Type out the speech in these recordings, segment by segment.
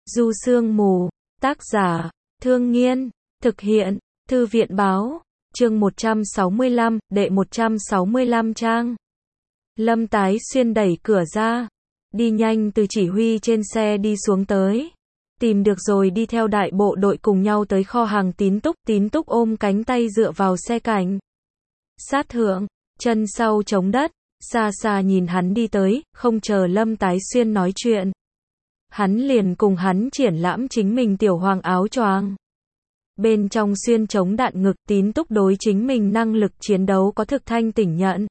Du Sương Mù, tác giả, Thương Nghiên, thực hiện, Thư viện Báo, chương 165, đệ 165 trang. Lâm Tái Xuyên đẩy cửa ra, đi nhanh từ chỉ huy trên xe đi xuống tới. Tìm được rồi đi theo đại bộ đội cùng nhau tới kho hàng Tín Túc ôm cánh tay dựa vào xe cảnh. Sát thượng, chân sau chống đất, xa xa nhìn hắn đi tới, không chờ Lâm Tái Xuyên nói chuyện. Hắn liền cùng hắn triển lãm chính mình tiểu hoàng áo choàng. Bên trong xuyên chống đạn ngực, Tín Túc đối chính mình năng lực chiến đấu có thực thanh tỉnh nhận.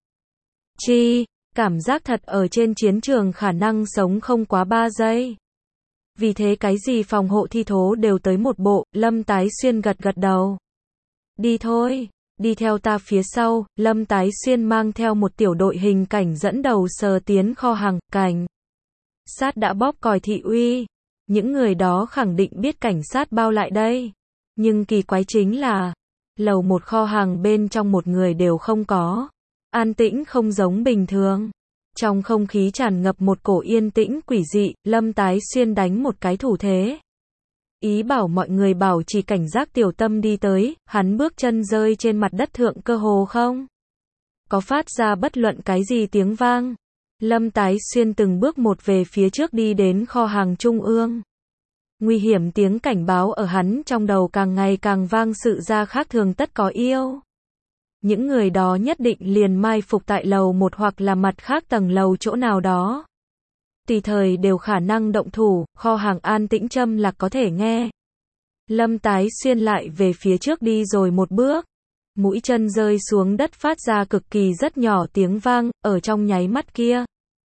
Cảm giác thật ở trên chiến trường khả năng sống không quá 3 giây. Vì thế cái gì phòng hộ thi thố đều tới một bộ, Lâm Tái Xuyên gật gật đầu. Đi thôi, đi theo ta phía sau, Lâm Tái Xuyên mang theo một tiểu đội hình cảnh dẫn đầu sờ tiến kho hàng, cảnh sát đã bóp còi thị uy. Những người đó khẳng định biết cảnh sát bao lại đây. Nhưng kỳ quái chính là, lầu một kho hàng bên trong một người đều không có. An tĩnh không giống bình thường. Trong không khí tràn ngập một cổ yên tĩnh quỷ dị, Lâm Tái Xuyên đánh một cái thủ thế. Ý bảo mọi người bảo trì cảnh giác tiểu tâm đi tới, hắn bước chân rơi trên mặt đất thượng cơ hồ không có phát ra bất luận cái gì tiếng vang. Lâm Tái Xuyên từng bước một về phía trước đi đến kho hàng trung ương. Nguy hiểm tiếng cảnh báo ở hắn trong đầu càng ngày càng vang, sự ra khác thường tất có yêu. Những người đó nhất định liền mai phục tại lầu một hoặc là mặt khác tầng lầu chỗ nào đó. Tùy thời đều khả năng động thủ, kho hàng an tĩnh châm lạc có thể nghe. Lâm Tái Xuyên lại về phía trước đi rồi một bước. Mũi chân rơi xuống đất phát ra cực kỳ rất nhỏ tiếng vang, ở trong nháy mắt kia.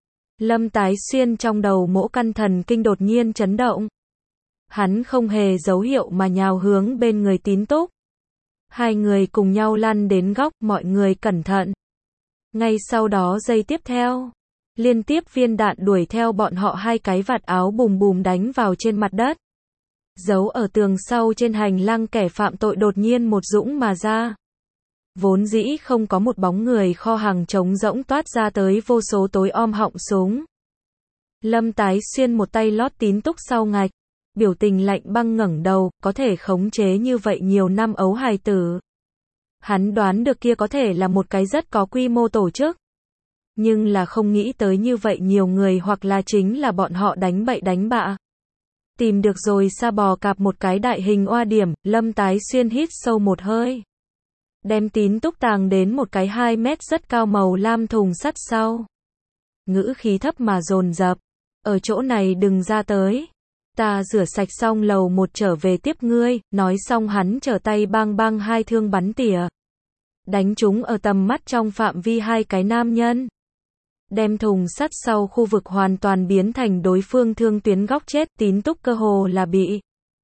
Lâm Tái Xuyên trong đầu mỗ căn thần kinh đột nhiên chấn động. Hắn không hề dấu hiệu mà nhào hướng bên người Tín Túc. Hai người cùng nhau lăn đến góc, mọi người cẩn thận. Ngay sau đó giây tiếp theo, liên tiếp viên đạn đuổi theo bọn họ, hai cái vạt áo bùm bùm đánh vào trên mặt đất. Giấu ở tường sau trên hành lang kẻ phạm tội đột nhiên một dũng mà ra. Vốn dĩ không có một bóng người, kho hàng trống rỗng toát ra tới vô số tối om họng súng. Lâm Tái Xuyên một tay lót Tín Túc sau ngạch, biểu tình lạnh băng ngẩng đầu, có thể khống chế như vậy nhiều năm ấu hài tử. Hắn đoán được kia có thể là một cái rất có quy mô tổ chức. Nhưng là không nghĩ tới như vậy nhiều người, hoặc là chính là bọn họ đánh bậy đánh bạ. Tìm được rồi sa bò cạp một cái đại hình oa điểm, Lâm Tái Xuyên hít sâu một hơi. Đem Tín Túc tàng đến một cái 2 mét rất cao màu lam thùng sắt sau. Ngữ khí thấp mà dồn dập. Ở chỗ này đừng ra tới. Ta rửa sạch xong lầu một trở về tiếp ngươi. Nói xong hắn trở tay bang bang hai thương bắn tỉa. Đánh chúng ở tầm mắt trong phạm vi hai cái nam nhân. Đem thùng sắt sau khu vực hoàn toàn biến thành đối phương thương tuyến góc chết. Tín Túc cơ hồ là bị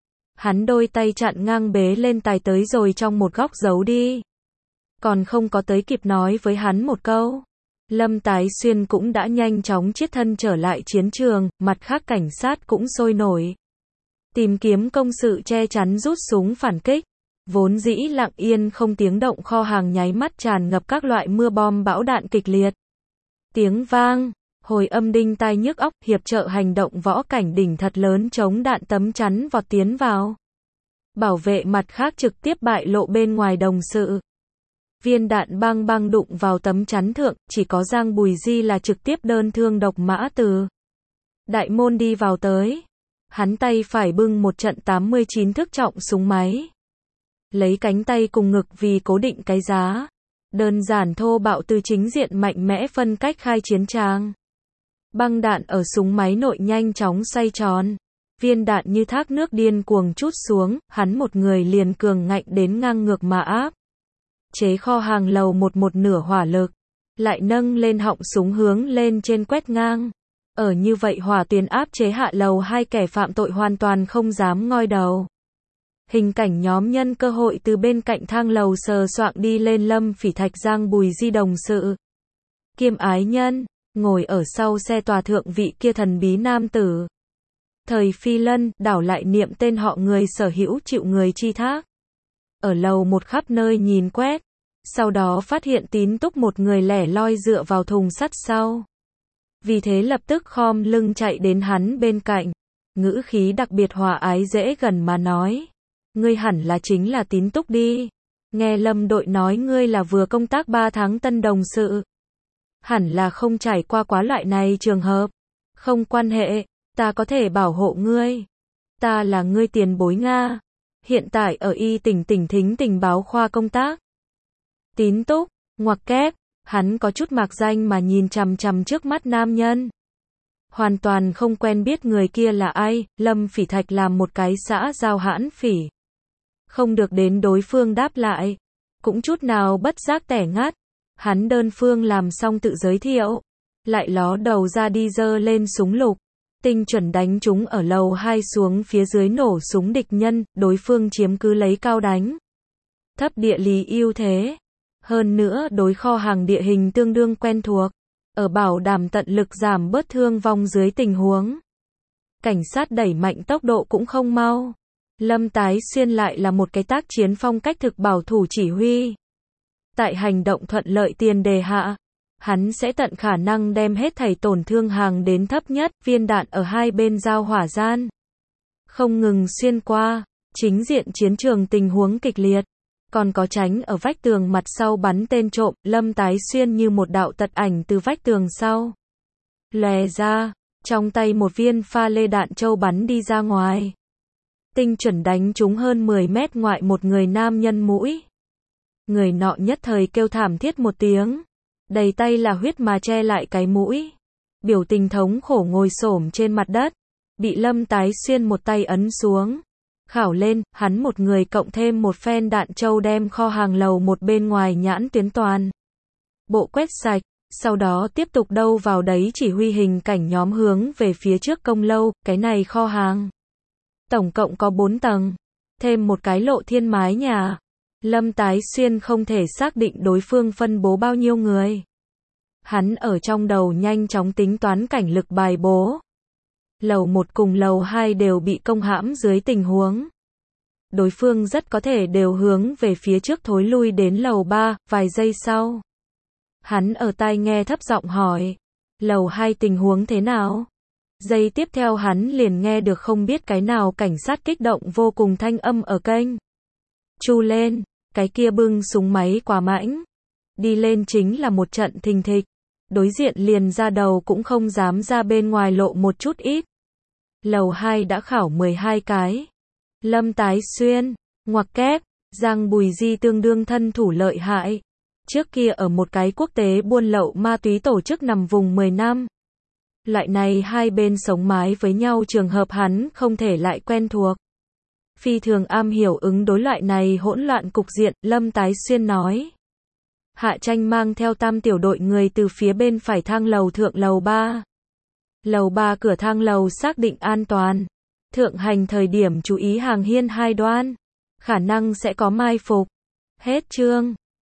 hắn đôi tay chặn ngang bế lên tài tới rồi trong một góc giấu đi. Còn không có tới kịp nói với hắn một câu, Lâm Tái Xuyên cũng đã nhanh chóng chiết thân trở lại chiến trường, mặt khác cảnh sát cũng sôi nổi. Tìm kiếm công sự che chắn rút súng phản kích. Vốn dĩ lặng yên không tiếng động kho hàng nháy mắt tràn ngập các loại mưa bom bão đạn kịch liệt. Tiếng vang, hồi âm đinh tai nhức óc, hiệp trợ hành động võ cảnh đỉnh thật lớn chống đạn tấm chắn vọt tiến vào. Bảo vệ mặt khác trực tiếp bại lộ bên ngoài đồng sự. Viên đạn bang bang đụng vào tấm chắn thượng, chỉ có Giang Bùi Di là trực tiếp đơn thương độc mã từ đại môn đi vào tới. Hắn tay phải bưng một trận 89 thước trọng súng máy. Lấy cánh tay cùng ngực vì cố định cái giá. Đơn giản thô bạo từ chính diện mạnh mẽ phân cách khai chiến trang. Băng đạn ở súng máy nội nhanh chóng xoay tròn. Viên đạn như thác nước điên cuồng trút xuống, hắn một người liền cường ngạnh đến ngang ngược mà áp chế kho hàng lầu một nửa hỏa lực, lại nâng lên họng súng hướng lên trên quét ngang. Ở như vậy hỏa tuyến áp chế hạ, lầu hai kẻ phạm tội hoàn toàn không dám ngoi đầu. Hình cảnh nhóm nhân cơ hội từ bên cạnh thang lầu sờ soạng đi lên Lâm Phỉ Thạch, Giang Bùi Di đồng sự kiêm ái nhân, ngồi ở sau xe tòa thượng vị kia thần bí nam tử. Thời Phi Lân, đảo lại niệm tên họ người sở hữu chịu người chi thác. Ở lầu một khắp nơi nhìn quét, sau đó phát hiện Tín Túc một người lẻ loi dựa vào thùng sắt sau. Vì thế lập tức khom lưng chạy đến hắn bên cạnh. ngữ khí đặc biệt hòa ái dễ gần mà nói. Ngươi hẳn là chính là Tín Túc đi. Nghe Lâm đội nói ngươi là vừa công tác 3 tháng tân đồng sự. Hẳn là không trải qua quá loại này trường hợp. Không quan hệ, ta có thể bảo hộ ngươi. Ta là ngươi tiền bối Nga. Hiện tại ở Y tỉnh Thính tình báo khoa công tác. Tín Túc, ngoặc kép, hắn có chút mạc danh mà nhìn chằm chằm trước mắt nam nhân. Hoàn toàn không quen biết người kia là ai, Lâm Phỉ Thạch làm một cái xã giao hãn phỉ. Không được đến đối phương đáp lại, cũng chút nào bất giác tẻ ngắt. Hắn đơn phương làm xong tự giới thiệu, lại ló đầu ra đi giơ lên súng lục. Tinh chuẩn đánh chúng ở lầu 2 xuống phía dưới nổ súng địch nhân, đối phương chiếm cứ lấy cao đánh. Thấp địa lý ưu thế. Hơn nữa đối kho hàng địa hình tương đương quen thuộc. Ở bảo đảm tận lực giảm bớt thương vong dưới tình huống. Cảnh sát đẩy mạnh tốc độ cũng không mau. Lâm Tái Xuyên lại là một cái tác chiến phong cách thực bảo thủ chỉ huy. Tại hành động thuận lợi tiền đề hạ, hắn sẽ tận khả năng đem hết thảy tổn thương hàng đến thấp nhất, viên đạn ở hai bên giao hỏa gian. Không ngừng xuyên qua, chính diện chiến trường tình huống kịch liệt. Còn có tránh ở vách tường mặt sau bắn tên trộm, Lâm Tái Xuyên như một đạo tật ảnh từ vách tường sau. Lòe ra, trong tay một viên pha lê đạn châu bắn đi ra ngoài. Tinh chuẩn đánh trúng hơn 10 mét ngoại một người nam nhân mũi. Người nọ nhất thời kêu thảm thiết một tiếng. Đầy tay là huyết mà che lại cái mũi. Biểu tình thống khổ ngồi xổm trên mặt đất. Bị Lâm Tái Xuyên một tay ấn xuống. Khảo lên, hắn một người cộng thêm một phen đạn châu đem kho hàng lầu một bên ngoài nhãn tuyến toàn. Bộ quét sạch, sau đó tiếp tục đâu vào đấy chỉ huy hình cảnh nhóm hướng về phía trước công lâu, cái này kho hàng. Tổng cộng có 4 tầng, thêm một cái lộ thiên mái nhà. Lâm Tái Xuyên không thể xác định đối phương phân bố bao nhiêu người. Hắn ở trong đầu nhanh chóng tính toán cảnh lực bài bố. Lầu 1 cùng lầu 2 đều bị công hãm dưới tình huống. Đối phương rất có thể đều hướng về phía trước thối lui đến lầu 3, vài giây sau. Hắn ở tai nghe thấp giọng hỏi. Lầu 2 tình huống thế nào? Giây tiếp theo hắn liền nghe được không biết cái nào cảnh sát kích động vô cùng thanh âm ở kênh. Chu lên, cái kia bưng súng máy quá mãnh. Đi lên chính là một trận thình thịch. Đối diện liền ra đầu cũng không dám ra bên ngoài lộ một chút ít. Lầu 2 đã khảo 12 cái. Lâm Tái Xuyên, ngoặc kép, Giang Bùi Di tương đương thân thủ lợi hại. Trước kia ở một cái quốc tế buôn lậu ma túy tổ chức nằm vùng 10 năm. Loại này hai bên sống mái với nhau trường hợp hắn không thể lại quen thuộc. Phi thường am hiểu ứng đối loại này hỗn loạn cục diện, Lâm Tái Xuyên nói. Hạ Tranh mang theo tam tiểu đội người từ phía bên phải thang lầu thượng lầu 3. Lầu 3 cửa thang lầu xác định an toàn. Thượng hành thời điểm chú ý hàng hiên hai đoan. Khả năng sẽ có mai phục. Hết chương.